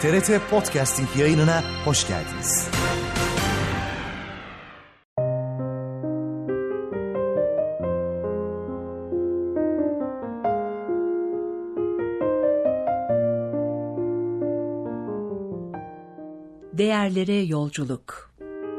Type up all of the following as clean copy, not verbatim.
TRT Podcasting yayınına hoş geldiniz. Değerlere yolculuk.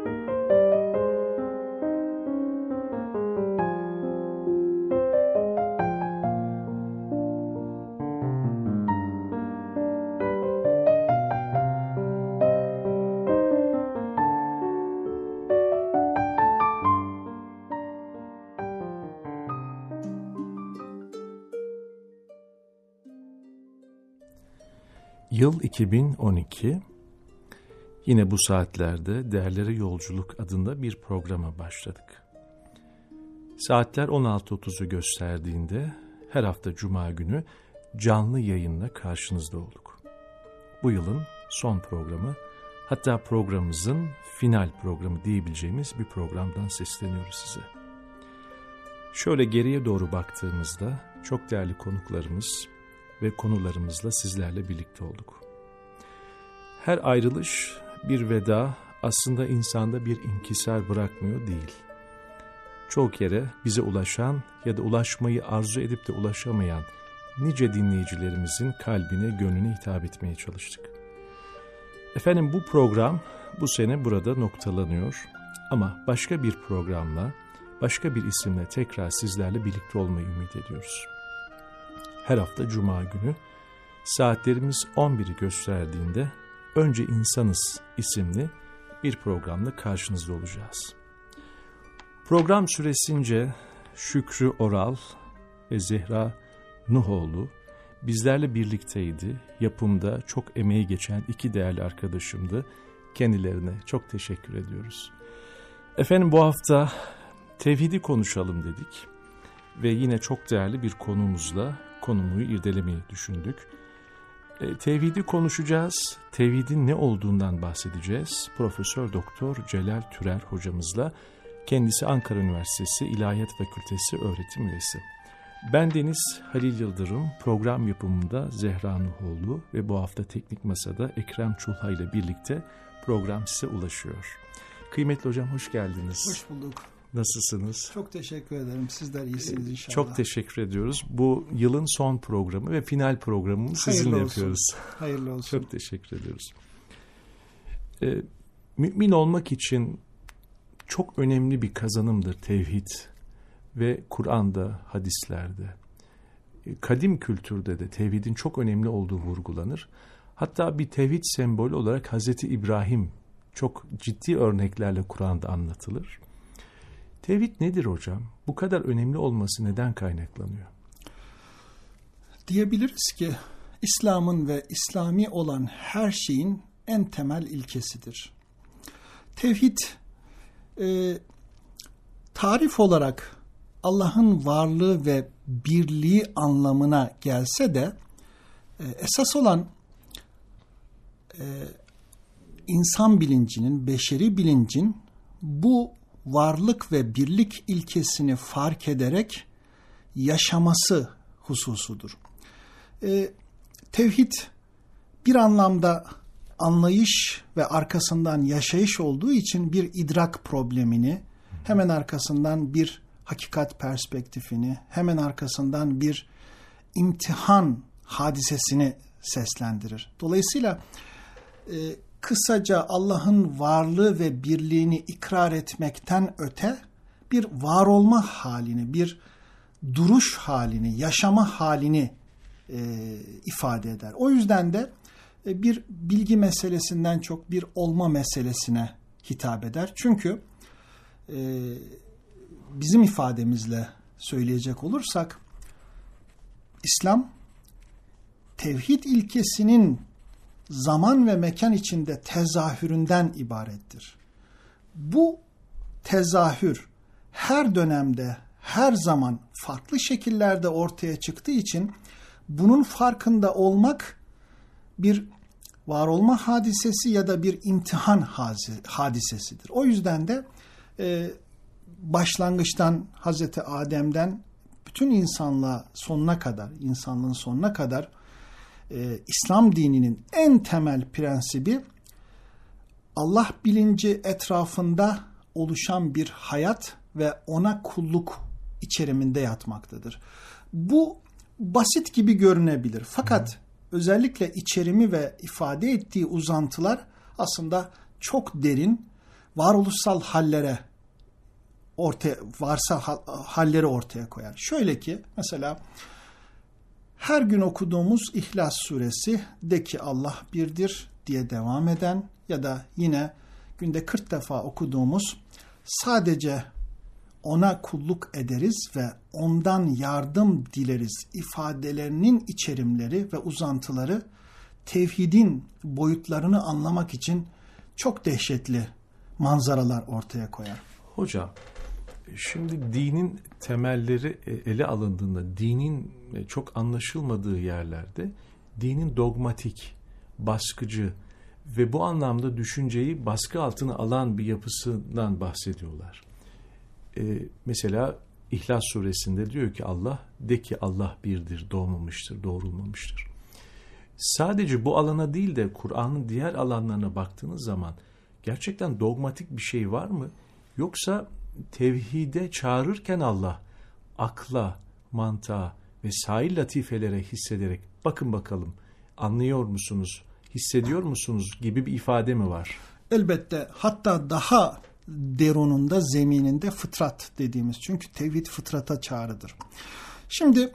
Yıl 2012, yine bu saatlerde Değerlere Yolculuk adında bir programa başladık. Saatler 16.30'u gösterdiğinde her hafta Cuma günü canlı yayınla karşınızda olduk. Bu yılın son programı, hatta programımızın final programı diyebileceğimiz bir programdan sesleniyoruz size. Şöyle geriye doğru baktığımızda çok değerli konuklarımız ve konularımızla sizlerle birlikte olduk. Her ayrılış bir veda aslında insanda bir inkisar bırakmıyor değil. Çoğu kere bize ulaşan ya da ulaşmayı arzu edip de ulaşamayan nice dinleyicilerimizin kalbine, gönlüne hitap etmeye çalıştık. Efendim, bu program bu sene burada noktalanıyor ama başka bir programla, başka bir isimle tekrar sizlerle birlikte olmayı ümit ediyoruz. Her hafta Cuma günü saatlerimiz 11'i gösterdiğinde Önce İnsanız isimli bir programla karşınızda olacağız. Program süresince Şükrü Oral ve Zehra Nuhoğlu bizlerle birlikteydi. Yapımda çok emeği geçen iki değerli arkadaşımdı. Kendilerine çok teşekkür ediyoruz. Efendim, bu hafta tevhidi konuşalım dedik ve yine çok değerli bir konuğumuzla konuyu irdelemeyi düşündük. Tevhidi konuşacağız. Tevhidin ne olduğundan bahsedeceğiz. Profesör Doktor Celal Türer hocamızla. Kendisi Ankara Üniversitesi İlahiyat Fakültesi öğretim üyesi. Ben Deniz Halil Yıldırım, program yapımında Zehra Nuhoğlu ve bu hafta Teknik Masa'da Ekrem Çulha ile birlikte program size ulaşıyor. Kıymetli hocam, hoş geldiniz. Hoş bulduk. Nasılsınız? Çok teşekkür ederim. Sizler iyisiniz inşallah. Çok teşekkür ediyoruz. Bu yılın son programı ve final programını sizinle yapıyoruz. Hayırlı olsun. Çok teşekkür ediyoruz. Mümin olmak için çok önemli bir kazanımdır tevhid ve Kur'an'da, hadislerde, kadim kültürde de tevhidin çok önemli olduğu vurgulanır. Hatta bir tevhid sembolü olarak Hazreti İbrahim çok ciddi örneklerle Kur'an'da anlatılır. Tevhid nedir hocam? Bu kadar önemli olması neden kaynaklanıyor? Diyebiliriz ki İslam'ın ve İslami olan her şeyin en temel ilkesidir. Tevhid tarif olarak Allah'ın varlığı ve birliği anlamına gelse de esas olan insan bilincinin, beşeri bilincin bu varlık ve birlik ilkesini fark ederek yaşaması hususudur. Tevhid bir anlamda anlayış ve arkasından yaşayış olduğu için bir idrak problemini, hemen arkasından bir hakikat perspektifini, hemen arkasından bir imtihan hadisesini seslendirir. Dolayısıyla kısaca Allah'ın varlığı ve birliğini ikrar etmekten öte bir var olma halini, bir duruş halini, yaşama halini ifade eder. O yüzden de bir bilgi meselesinden çok bir olma meselesine hitap eder. Çünkü bizim ifademizle söyleyecek olursak İslam tevhid ilkesinin zaman ve mekan içinde tezahüründen ibarettir. Bu tezahür her dönemde, her zaman farklı şekillerde ortaya çıktığı için bunun farkında olmak bir var olma hadisesi ya da bir imtihan hadisesidir. O yüzden de başlangıçtan Hazreti Adem'den bütün insanlığın sonuna kadar İslam dininin en temel prensibi Allah bilinci etrafında oluşan bir hayat ve ona kulluk içeriminde yatmaktadır. Bu basit gibi görünebilir. Fakat özellikle içerimi ve ifade ettiği uzantılar aslında çok derin, varoluşsal halleri ortaya koyar. Şöyle ki mesela her gün okuduğumuz İhlas suresi de ki Allah birdir diye devam eden ya da yine günde 40 defa okuduğumuz sadece ona kulluk ederiz ve ondan yardım dileriz ifadelerinin içerimleri ve uzantıları tevhidin boyutlarını anlamak için çok dehşetli manzaralar ortaya koyar. Hocam, şimdi dinin temelleri ele alındığında, dinin çok anlaşılmadığı yerlerde dinin dogmatik, baskıcı ve bu anlamda düşünceyi baskı altına alan bir yapısından bahsediyorlar. Mesela İhlas suresinde diyor ki Allah, de ki Allah birdir, doğmamıştır, doğrulmamıştır. Sadece bu alana değil de Kur'an'ın diğer alanlarına baktığınız zaman gerçekten dogmatik bir şey var mı? Yoksa tevhide çağırırken Allah akla, mantığa ve sair latifelere hissederek bakın bakalım anlıyor musunuz, hissediyor musunuz gibi bir ifade mi var? Elbette, hatta daha derununda, zemininde fıtrat dediğimiz. Çünkü tevhid fıtrata çağrıdır. Şimdi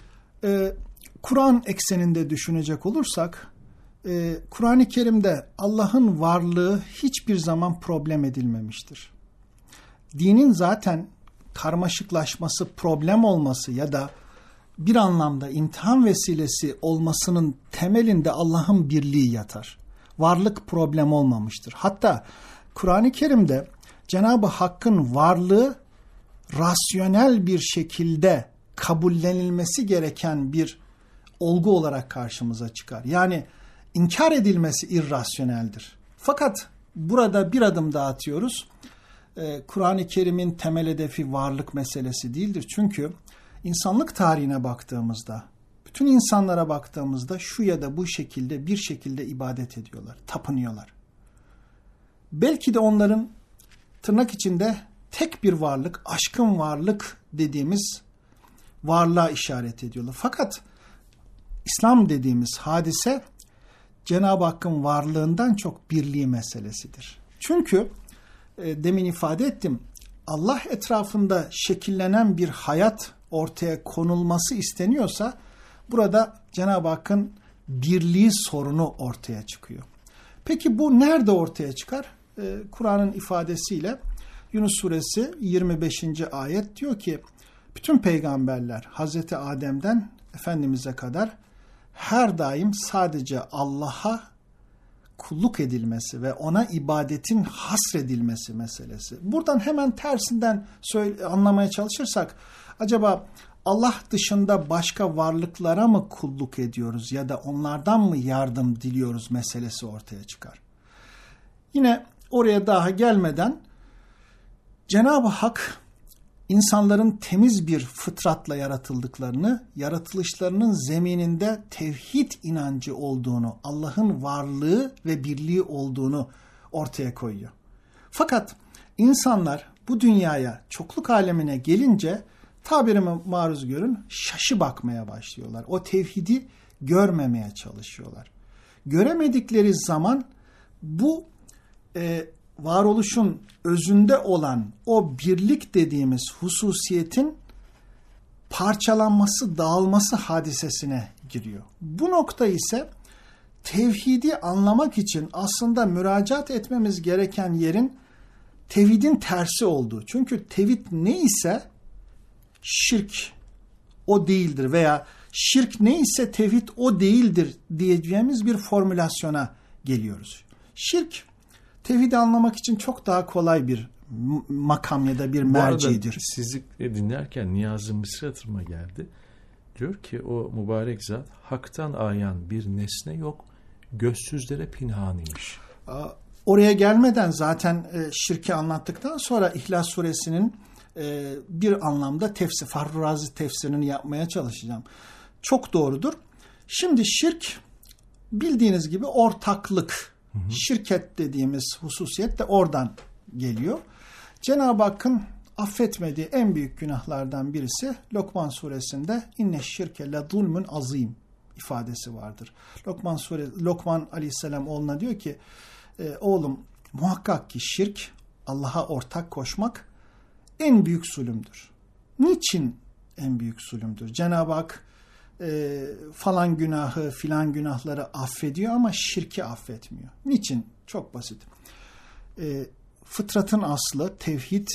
Kur'an ekseninde düşünecek olursak Kur'an-ı Kerim'de Allah'ın varlığı hiçbir zaman problem edilmemiştir. Dinin zaten karmaşıklaşması, problem olması ya da bir anlamda imtihan vesilesi olmasının temelinde Allah'ın birliği yatar. Varlık problem olmamıştır. Hatta Kur'an-ı Kerim'de Cenab-ı Hakk'ın varlığı rasyonel bir şekilde kabullenilmesi gereken bir olgu olarak karşımıza çıkar. Yani inkar edilmesi irrasyoneldir. Fakat burada bir adım daha atıyoruz. Kur'an-ı Kerim'in temel hedefi varlık meselesi değildir. Çünkü insanlık tarihine baktığımızda, bütün insanlara baktığımızda şu ya da bu şekilde bir şekilde ibadet ediyorlar, tapınıyorlar. Belki de onların tırnak içinde tek bir varlık, aşkın varlık dediğimiz varlığa işaret ediyorlar. Fakat İslam dediğimiz hadise Cenab-ı Hakk'ın varlığından çok birliği meselesidir. Çünkü demin ifade ettim, Allah etrafında şekillenen bir hayat ortaya konulması isteniyorsa burada Cenab-ı Hakk'ın birliği sorunu ortaya çıkıyor. Peki bu nerede ortaya çıkar? Kur'an'ın ifadesiyle Yunus suresi 25. ayet diyor ki bütün peygamberler Hazreti Adem'den Efendimiz'e kadar her daim sadece Allah'a kulluk edilmesi ve ona ibadetin hasredilmesi meselesi. Buradan hemen tersinden anlamaya çalışırsak acaba Allah dışında başka varlıklara mı kulluk ediyoruz ya da onlardan mı yardım diliyoruz meselesi ortaya çıkar. Yine oraya daha gelmeden Cenab-ı Hak insanların temiz bir fıtratla yaratıldıklarını, yaratılışlarının zemininde tevhid inancı olduğunu, Allah'ın varlığı ve birliği olduğunu ortaya koyuyor. Fakat insanlar bu dünyaya, çokluk alemine gelince tabirime maruz görün, şaşı bakmaya başlıyorlar. O tevhidi görmemeye çalışıyorlar. Göremedikleri zaman bu varoluşun özünde olan o birlik dediğimiz hususiyetin parçalanması, dağılması hadisesine giriyor. Bu nokta ise tevhidi anlamak için aslında müracaat etmemiz gereken yerin tevhidin tersi olduğu. Çünkü tevhid ne ise şirk o değildir veya şirk ne ise tevhid o değildir diyeceğimiz bir formülasyona geliyoruz. Şirk tevhidi anlamak için çok daha kolay bir makam ya da bir mercidir. Bu arada sizi dinlerken Niyazi Mısır hatırıma geldi. Diyor ki o mübarek zat haktan ayan bir nesne yok, gözsüzlere pinhanıymış. Oraya gelmeden zaten şirki anlattıktan sonra İhlas suresinin bir anlamda Fahru Razi tefsirini yapmaya çalışacağım. Çok doğrudur. Şimdi şirk bildiğiniz gibi ortaklık, şirket dediğimiz hususiyet de oradan geliyor. Cenab-ı Hakk'ın affetmediği en büyük günahlardan birisi Lokman suresinde inne şirke le zulmün azim ifadesi vardır. Lokman aleyhisselam oğluna diyor ki oğlum muhakkak ki şirk, Allah'a ortak koşmak en büyük zulümdür. Niçin en büyük zulümdür? Cenab-ı Hak falan günahı filan günahları affediyor ama şirki affetmiyor. Niçin? Çok basit. Fıtratın aslı tevhid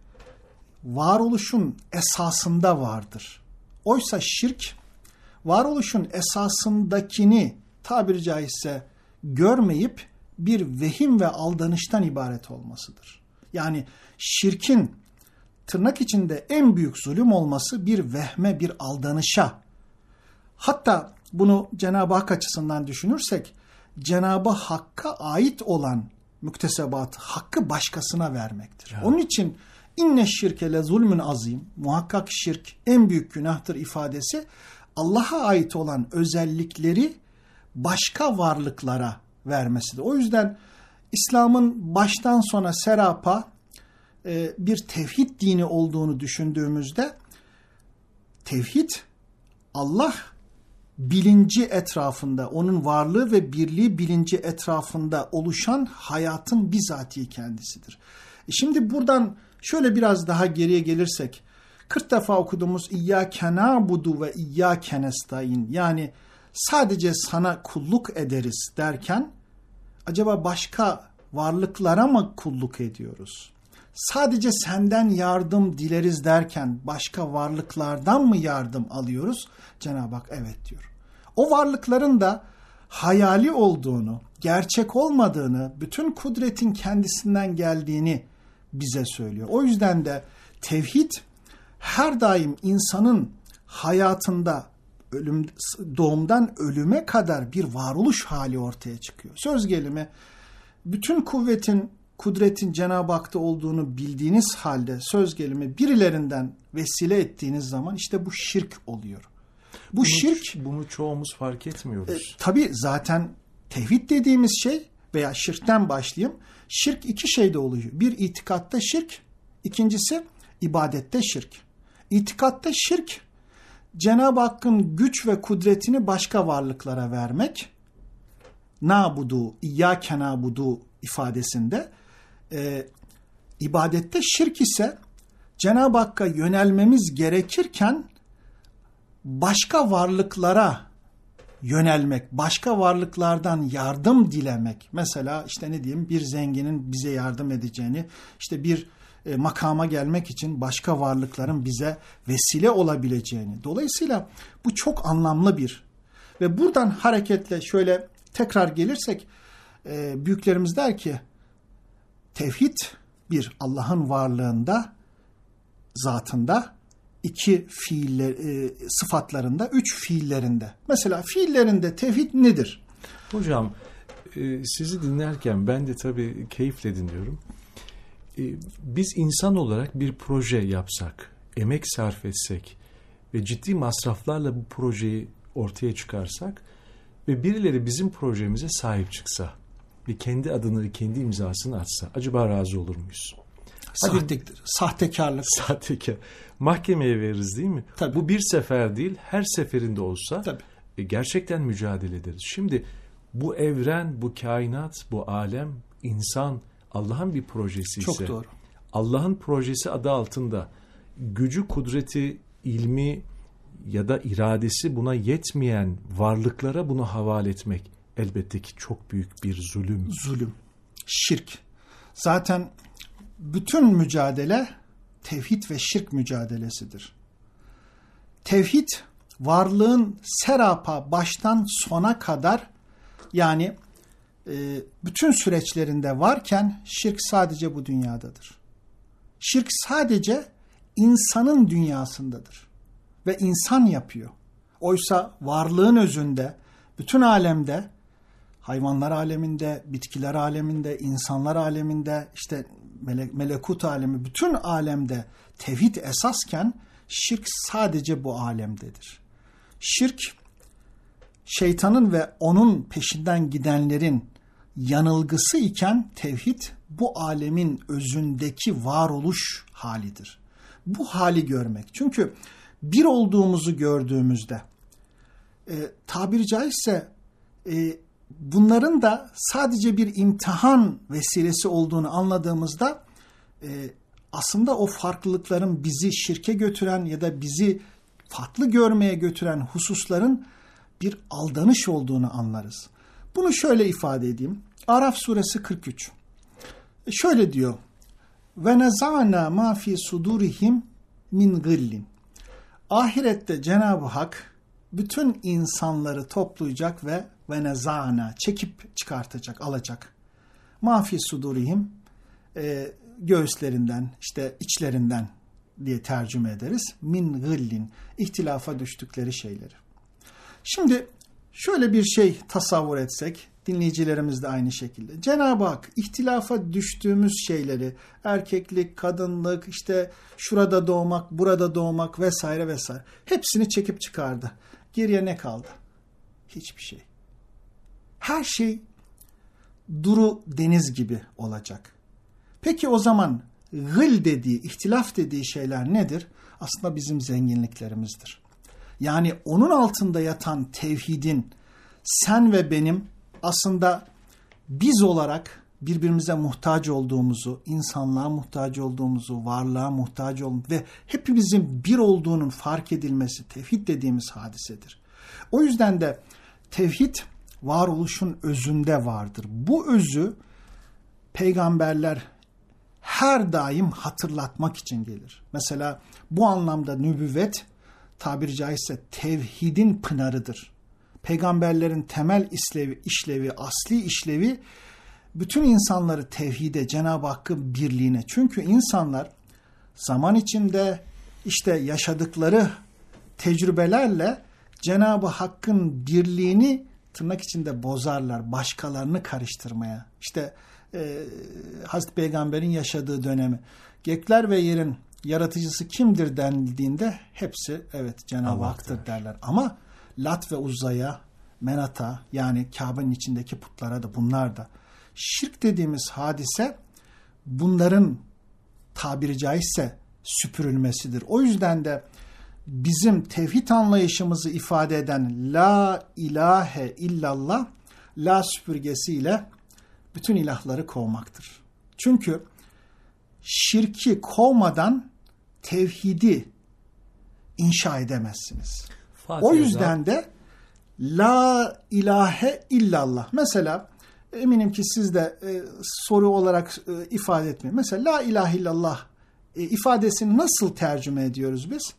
varoluşun esasında vardır. Oysa şirk varoluşun esasındakini tabiri caizse görmeyip bir vehim ve aldanıştan ibaret olmasıdır. Yani şirkin tırnak içinde en büyük zulüm olması bir vehme, bir aldanışa. Hatta bunu Cenab-ı Hak açısından düşünürsek Cenab-ı Hakk'a ait olan müktesebatı, hakkı başkasına vermektir. Evet. Onun için inne şirke le zulmün azim, muhakkak şirk en büyük günahtır ifadesi Allah'a ait olan özellikleri başka varlıklara vermesidir. O yüzden İslam'ın baştan sona serapa bir tevhid dini olduğunu düşündüğümüzde tevhid Allah bilinci etrafında, onun varlığı ve birliği bilinci etrafında oluşan hayatın bizatihi kendisidir. Şimdi buradan şöyle biraz daha geriye gelirsek 40 defa okuduğumuz İyyâke na'budu ve İyyâke nestaîn, yani sadece sana kulluk ederiz derken acaba başka varlıklara mı kulluk ediyoruz? Sadece senden yardım dileriz derken başka varlıklardan mı yardım alıyoruz? Cenab-ı Hak evet diyor. O varlıkların da hayali olduğunu, gerçek olmadığını, bütün kudretin kendisinden geldiğini bize söylüyor. O yüzden de tevhid her daim insanın hayatında doğumdan ölüme kadar bir varoluş hali ortaya çıkıyor. Söz gelimi bütün kudretin Cenab-ı Hak'ta olduğunu bildiğiniz halde söz gelimi birilerinden vesile ettiğiniz zaman işte bu şirk oluyor. Bunu çoğumuz fark etmiyoruz. Tabii zaten tevhid dediğimiz şey veya şirkten başlayayım. Şirk iki şeyde oluyor. Bir itikatta şirk, ikincisi ibadette şirk. İtikatta şirk Cenab-ı Hakk'ın güç ve kudretini başka varlıklara vermek. Na'budu, İyyâke na'budu ifadesinde. İbadette şirk ise Cenab-ı Hakk'a yönelmemiz gerekirken başka varlıklara yönelmek, başka varlıklardan yardım dilemek. Mesela işte ne diyeyim, bir zenginin bize yardım edeceğini, işte bir makama gelmek için başka varlıkların bize vesile olabileceğini. Dolayısıyla bu çok anlamlı bir ve buradan hareketle şöyle tekrar gelirsek büyüklerimiz der ki tevhid bir Allah'ın varlığında, zatında, iki sıfatlarında, üç fiillerinde. Mesela fiillerinde tevhid nedir? Hocam sizi dinlerken ben de tabii keyifle dinliyorum. Biz insan olarak bir proje yapsak, emek sarf etsek ve ciddi masraflarla bu projeyi ortaya çıkarsak ve birileri bizim projemize sahip çıksa ve kendi adını, kendi imzasını atsa acaba razı olur muyuz? Sahtekarlık. Sahtekar. Mahkemeye veririz değil mi? Tabii. Bu bir sefer değil, her seferinde olsa tabii. Gerçekten mücadele ederiz. Şimdi bu evren, bu kainat, bu alem, insan Allah'ın bir projesi ise, çok doğru. Allah'ın projesi adı altında gücü, kudreti, ilmi ya da iradesi buna yetmeyen varlıklara bunu havale etmek elbette ki çok büyük bir zulüm. Zulüm, şirk. Zaten bütün mücadele tevhid ve şirk mücadelesidir. Tevhid varlığın serapa baştan sona kadar, yani bütün süreçlerinde varken şirk sadece bu dünyadadır. Şirk sadece insanın dünyasındadır ve insan yapıyor. Oysa varlığın özünde, bütün alemde, hayvanlar aleminde, bitkiler aleminde, insanlar aleminde, işte melekut alemi, bütün alemde tevhid esasken şirk sadece bu alemdedir. Şirk şeytanın ve onun peşinden gidenlerin yanılgısı iken tevhid bu alemin özündeki varoluş halidir. Bu hali görmek. Çünkü bir olduğumuzu gördüğümüzde tabiri caizse bunların da sadece bir imtihan vesilesi olduğunu anladığımızda aslında o farklılıkların bizi şirke götüren ya da bizi farklı görmeye götüren hususların bir aldanış olduğunu anlarız. Bunu şöyle ifade edeyim. Araf suresi 43. Şöyle diyor. Ve nezana ma fi sudurihim min gillin. Ahirette Cenab-ı Hak bütün insanları toplayacak ve nezana çekip çıkartacak, alacak. Ma fi sudurihim göğüslerinden, işte içlerinden diye tercüme ederiz. Min gillin, ihtilafa düştükleri şeyleri. Şimdi şöyle bir şey tasavvur etsek, dinleyicilerimiz de aynı şekilde. Cenab-ı Hak ihtilafa düştüğümüz şeyleri, erkeklik, kadınlık, işte şurada doğmak, burada doğmak vesaire vesaire, hepsini çekip çıkardı. Geriye ne kaldı? Hiçbir şey. Her şey duru deniz gibi olacak. Peki o zaman gıl dediği, ihtilaf dediği şeyler nedir? Aslında bizim zenginliklerimizdir. Yani onun altında yatan tevhidin sen ve benim aslında biz olarak birbirimize muhtaç olduğumuzu, insanlığa muhtaç olduğumuzu, varlığa muhtaç olduğumuzu ve hepimizin bir olduğunun fark edilmesi tevhid dediğimiz hadisedir. O yüzden de tevhid varoluşun özünde vardır. Bu özü peygamberler her daim hatırlatmak için gelir. Mesela bu anlamda nübüvvet tabiri caizse tevhidin pınarıdır. Peygamberlerin temel işlevi, asli işlevi bütün insanları tevhide, Cenab-ı Hakk'ın birliğine. Çünkü insanlar zaman içinde işte yaşadıkları tecrübelerle Cenab-ı Hakk'ın birliğini tırnak içinde bozarlar, başkalarını karıştırmaya. İşte Hazreti Peygamber'in yaşadığı dönemi. Gökler ve yerin yaratıcısı kimdir denildiğinde hepsi evet Cenab-ı Hak'tır derler. Ama Lat ve Uzza'ya, Menat'a yani Kabe'nin içindeki putlara da bunlar da. Şirk dediğimiz hadise bunların tabiri caizse süpürülmesidir. O yüzden de bizim tevhid anlayışımızı ifade eden la ilahe illallah la süpürgesiyle bütün ilahları kovmaktır. Çünkü şirki kovmadan tevhidi inşa edemezsiniz. O yüzden de la ilahe illallah. Mesela eminim ki siz de soru olarak ifade etmeyin. Mesela la ilahe illallah ifadesini nasıl tercüme ediyoruz biz?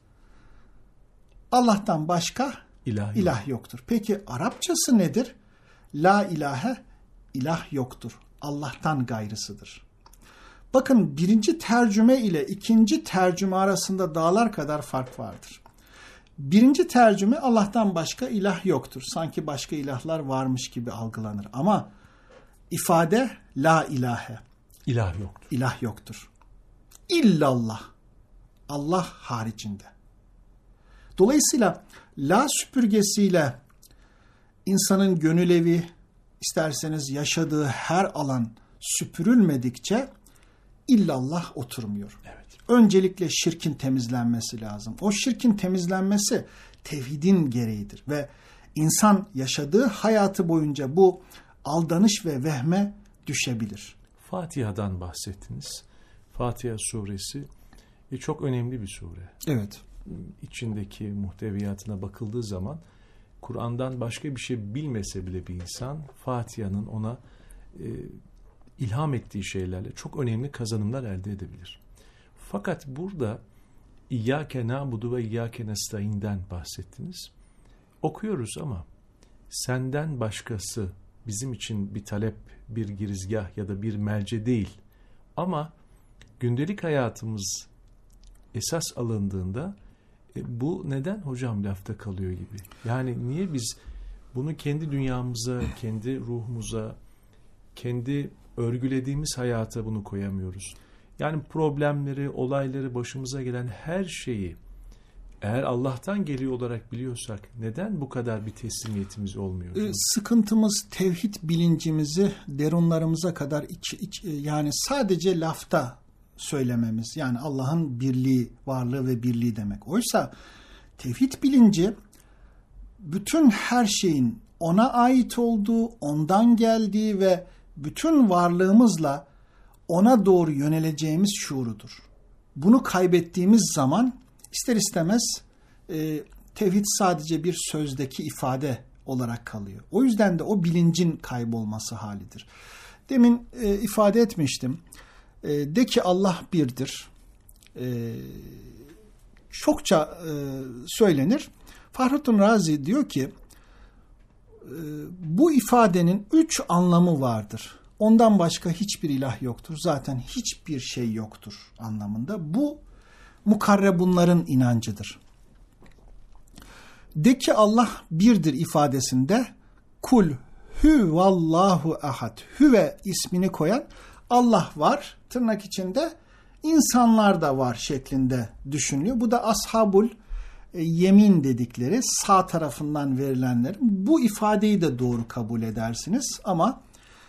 Allah'tan başka ilah yoktur. Peki Arapçası nedir? La ilahe ilah yoktur. Allah'tan gayrısıdır. Bakın birinci tercüme ile ikinci tercüme arasında dağlar kadar fark vardır. Birinci tercüme Allah'tan başka ilah yoktur. Sanki başka ilahlar varmış gibi algılanır. Ama ifade la ilahe. İlah yoktur. İlah yoktur. İllallah. Allah haricinde. Dolayısıyla la süpürgesiyle insanın gönül evi, isterseniz yaşadığı her alan süpürülmedikçe illallah oturmuyor. Evet. Öncelikle şirkin temizlenmesi lazım. O şirkin temizlenmesi tevhidin gereğidir ve insan yaşadığı hayatı boyunca bu aldanış ve vehme düşebilir. Fatiha'dan bahsettiniz. Fatiha suresi çok önemli bir sure. Evet. İçindeki muhteviyatına bakıldığı zaman Kur'an'dan başka bir şey bilmese bile bir insan Fatiha'nın ona ilham ettiği şeylerle çok önemli kazanımlar elde edebilir. Fakat burada İyyâke na'budu ve İyyâke nestaîn'den bahsettiniz. Okuyoruz ama senden başkası bizim için bir talep, bir girizgah ya da bir merci değil. Ama gündelik hayatımız esas alındığında bu neden hocam lafta kalıyor gibi? Yani niye biz bunu kendi dünyamıza, kendi ruhumuza, kendi örgülediğimiz hayata bunu koyamıyoruz? Yani problemleri, olayları, başımıza gelen her şeyi Eğer Allah'tan geliyor olarak biliyorsak neden bu kadar bir teslimiyetimiz olmuyor? Sıkıntımız tevhid bilincimizi derunlarımıza kadar yani sadece lafta söylememiz. Yani Allah'ın birliği, varlığı ve birliği demek. Oysa tevhid bilinci bütün her şeyin ona ait olduğu, ondan geldiği ve bütün varlığımızla ona doğru yöneleceğimiz şuurudur. Bunu kaybettiğimiz zaman ister istemez tevhid sadece bir sözdeki ifade olarak kalıyor. O yüzden de o bilincin kaybolması halidir. Demin ifade etmiştim. De ki Allah birdir. Çokça söylenir. Fahrettin Razi diyor ki bu ifadenin 3 anlamı vardır. Ondan başka hiçbir ilah yoktur. Zaten hiçbir şey yoktur anlamında. Bu mukarrebunların inancıdır. De ki Allah birdir ifadesinde kul huvallahu ahad. Hüve ismini koyan Allah var. Tırnak içinde insanlar da var şeklinde düşünülüyor. Bu da ashabul yemin dedikleri sağ tarafından verilenlerin bu ifadeyi de doğru kabul edersiniz. Ama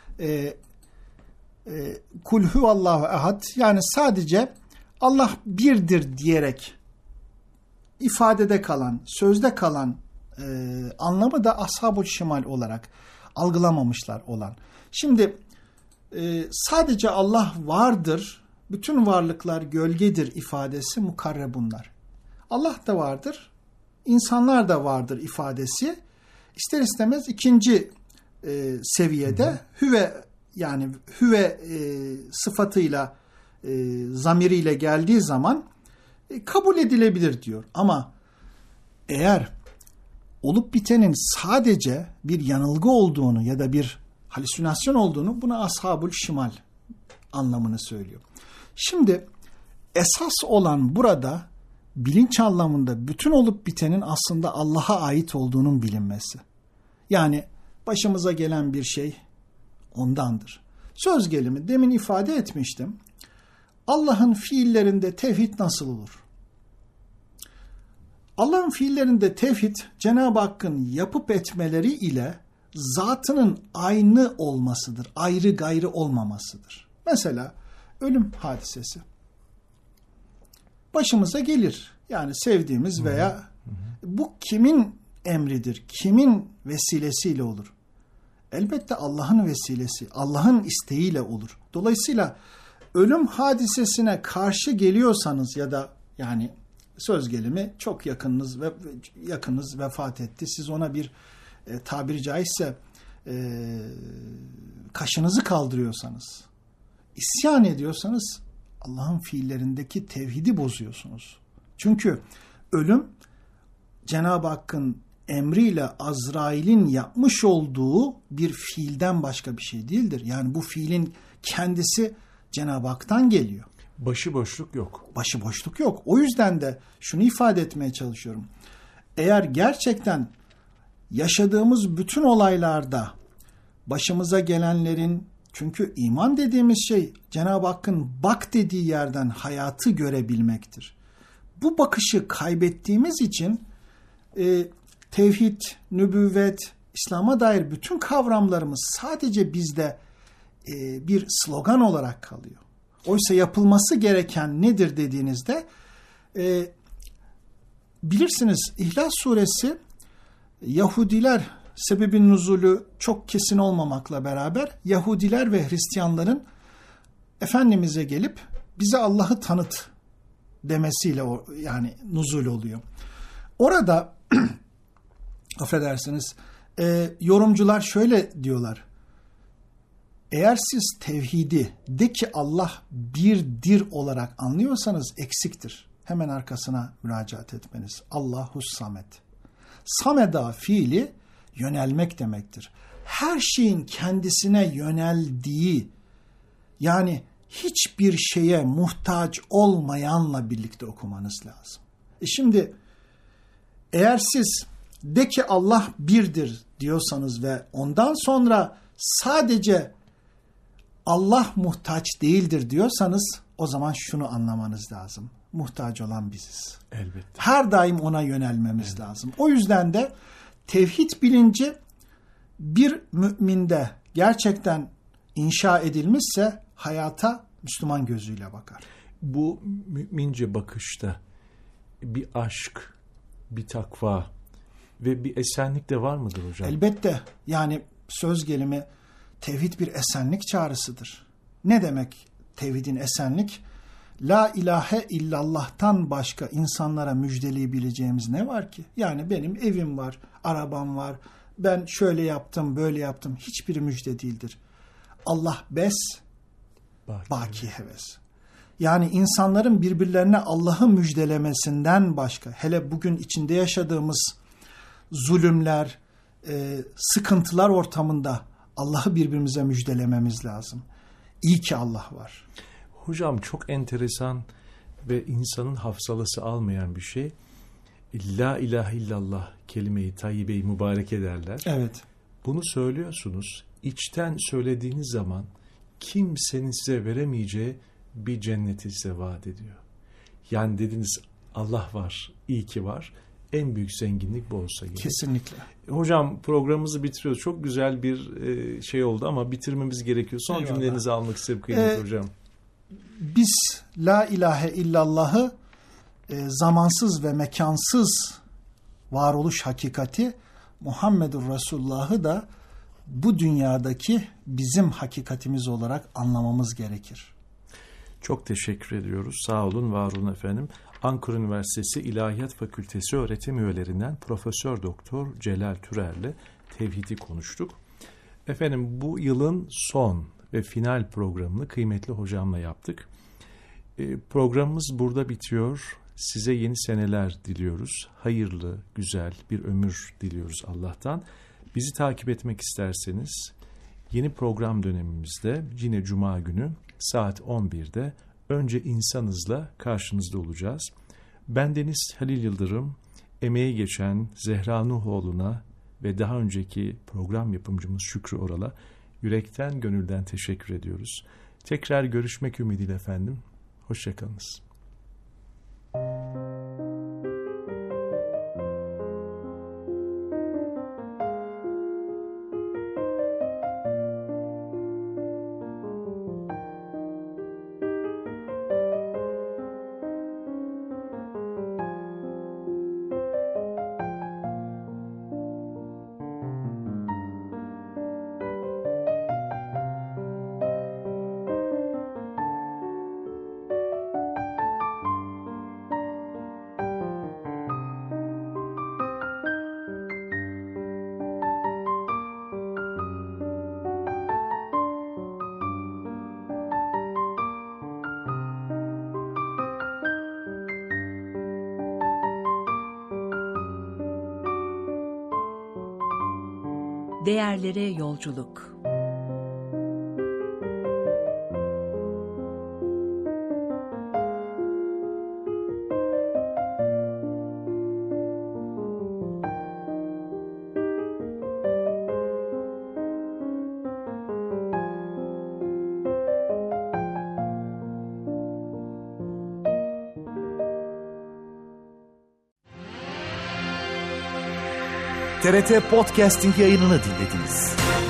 kul huvallahu ahad yani sadece Allah birdir diyerek ifadede kalan, sözde kalan anlamı da ashab-ı şimal olarak algılamamışlar olan. Şimdi sadece Allah vardır, bütün varlıklar gölgedir ifadesi mukarrebunlar. Allah da vardır, insanlar da vardır ifadesi ister istemez ikinci seviyede hüve yani hüve sıfatıyla zamiriyle geldiği zaman kabul edilebilir diyor. Ama eğer olup bitenin sadece bir yanılgı olduğunu ya da bir halüsinasyon olduğunu buna ashab-ül şimal anlamını söylüyor. Şimdi esas olan burada bilinç anlamında bütün olup bitenin aslında Allah'a ait olduğunun bilinmesi. Yani başımıza gelen bir şey ondandır. Söz gelimi demin ifade etmiştim. Allah'ın fiillerinde tevhid nasıl olur? Allah'ın fiillerinde tevhid Cenab-ı Hakk'ın yapıp etmeleri ile zatının aynı olmasıdır. Ayrı gayrı olmamasıdır. Mesela ölüm hadisesi. Başımıza gelir. Yani sevdiğimiz veya bu kimin emridir? Kimin vesilesiyle olur? Elbette Allah'ın vesilesi, Allah'ın isteğiyle olur. Dolayısıyla ölüm hadisesine karşı geliyorsanız ya da yani söz gelimi çok yakınınız vefat etti. Siz ona bir tabiri caizse kaşınızı kaldırıyorsanız, isyan ediyorsanız Allah'ın fiillerindeki tevhidi bozuyorsunuz. Çünkü ölüm Cenab-ı Hakk'ın emriyle Azrail'in yapmış olduğu bir fiilden başka bir şey değildir. Yani bu fiilin kendisi Cenab-ı Hak'tan geliyor. Başıboşluk yok. Başıboşluk yok. O yüzden de şunu ifade etmeye çalışıyorum. Eğer gerçekten yaşadığımız bütün olaylarda başımıza gelenlerin, çünkü iman dediğimiz şey Cenab-ı Hakk'ın bak dediği yerden hayatı görebilmektir. Bu bakışı kaybettiğimiz için tevhid, nübüvvet, İslam'a dair bütün kavramlarımız sadece bizde bir slogan olarak kalıyor. Oysa yapılması gereken nedir dediğinizde bilirsiniz İhlas Suresi Yahudiler sebebin nuzulü çok kesin olmamakla beraber Yahudiler ve Hristiyanların Efendimiz'e gelip bize Allah'ı tanıt demesiyle yani nuzul oluyor. Orada affedersiniz yorumcular şöyle diyorlar. Eğer siz tevhidi de ki Allah birdir olarak anlıyorsanız eksiktir. Hemen arkasına müracaat etmeniz. Allahus Samet. Sameda fiili yönelmek demektir. Her şeyin kendisine yöneldiği yani hiçbir şeye muhtaç olmayanla birlikte okumanız lazım. Şimdi eğer siz de ki Allah birdir diyorsanız ve ondan sonra sadece Allah muhtaç değildir diyorsanız o zaman şunu anlamanız lazım. muhtaç olan biziz. Elbette. Her daim ona yönelmemiz lazım. O yüzden de tevhid bilinci bir müminde gerçekten inşa edilmişse hayata Müslüman gözüyle bakar. Bu mümince bakışta bir aşk, bir takva ve bir esenlik de var mıdır hocam? Elbette. Yani söz gelimi tevhid bir esenlik çağrısıdır. Ne demek tevhidin esenlik? La ilahe illallah'tan başka insanlara müjdeleyebileceğimiz ne var ki? Yani benim evim var, arabam var, ben şöyle yaptım, böyle yaptım. Hiçbiri müjde değildir. Allah bes, baki heves. Yani insanların birbirlerine Allah'ı müjdelemesinden başka, hele bugün içinde yaşadığımız zulümler, sıkıntılar ortamında Allah'ı birbirimize müjdelememiz lazım. İyi ki Allah var. Hocam çok enteresan ve insanın hafsalası almayan bir şey. La ilahe illallah kelime-i tayyibe-i mübarek ederler. Evet. Bunu söylüyorsunuz. İçten söylediğiniz zaman kimsenin size veremeyeceği bir cenneti size vaat ediyor. Yani dediniz Allah var, iyi ki var. En büyük zenginlik bu olsa gerek. Kesinlikle. Hocam programımızı bitiriyoruz. Çok güzel bir şey oldu ama bitirmemiz gerekiyor. Son Eyvallah. cümlelerinizi almak isterim kıymetli hocam. Biz la ilahe illallah'ı zamansız ve mekansız varoluş hakikati, Muhammedur Resulullah'ı da bu dünyadaki bizim hakikatimiz olarak anlamamız gerekir. Çok teşekkür ediyoruz. Sağ olun, var olun efendim. Ankara Üniversitesi İlahiyat Fakültesi öğretim üyelerinden Profesör Doktor Celal Türer'le tevhidi konuştuk. Efendim bu yılın son ve final programını kıymetli hocamla yaptık. Programımız burada bitiyor. Size yeni seneler diliyoruz. Hayırlı, güzel bir ömür diliyoruz Allah'tan. Bizi takip etmek isterseniz yeni program dönemimizde yine Cuma günü saat 11'de Önce İnsanız'la karşınızda olacağız. Bendeniz Halil Yıldırım, emeği geçen Zehra Nuhoğlu'na ve daha önceki program yapımcımız Şükrü Oral'a yürekten gönülden teşekkür ediyoruz. Tekrar görüşmek ümidiyle efendim. Hoşçakalınız. Değerlere yolculuk. TRT Podcasting yayınını dinlediniz.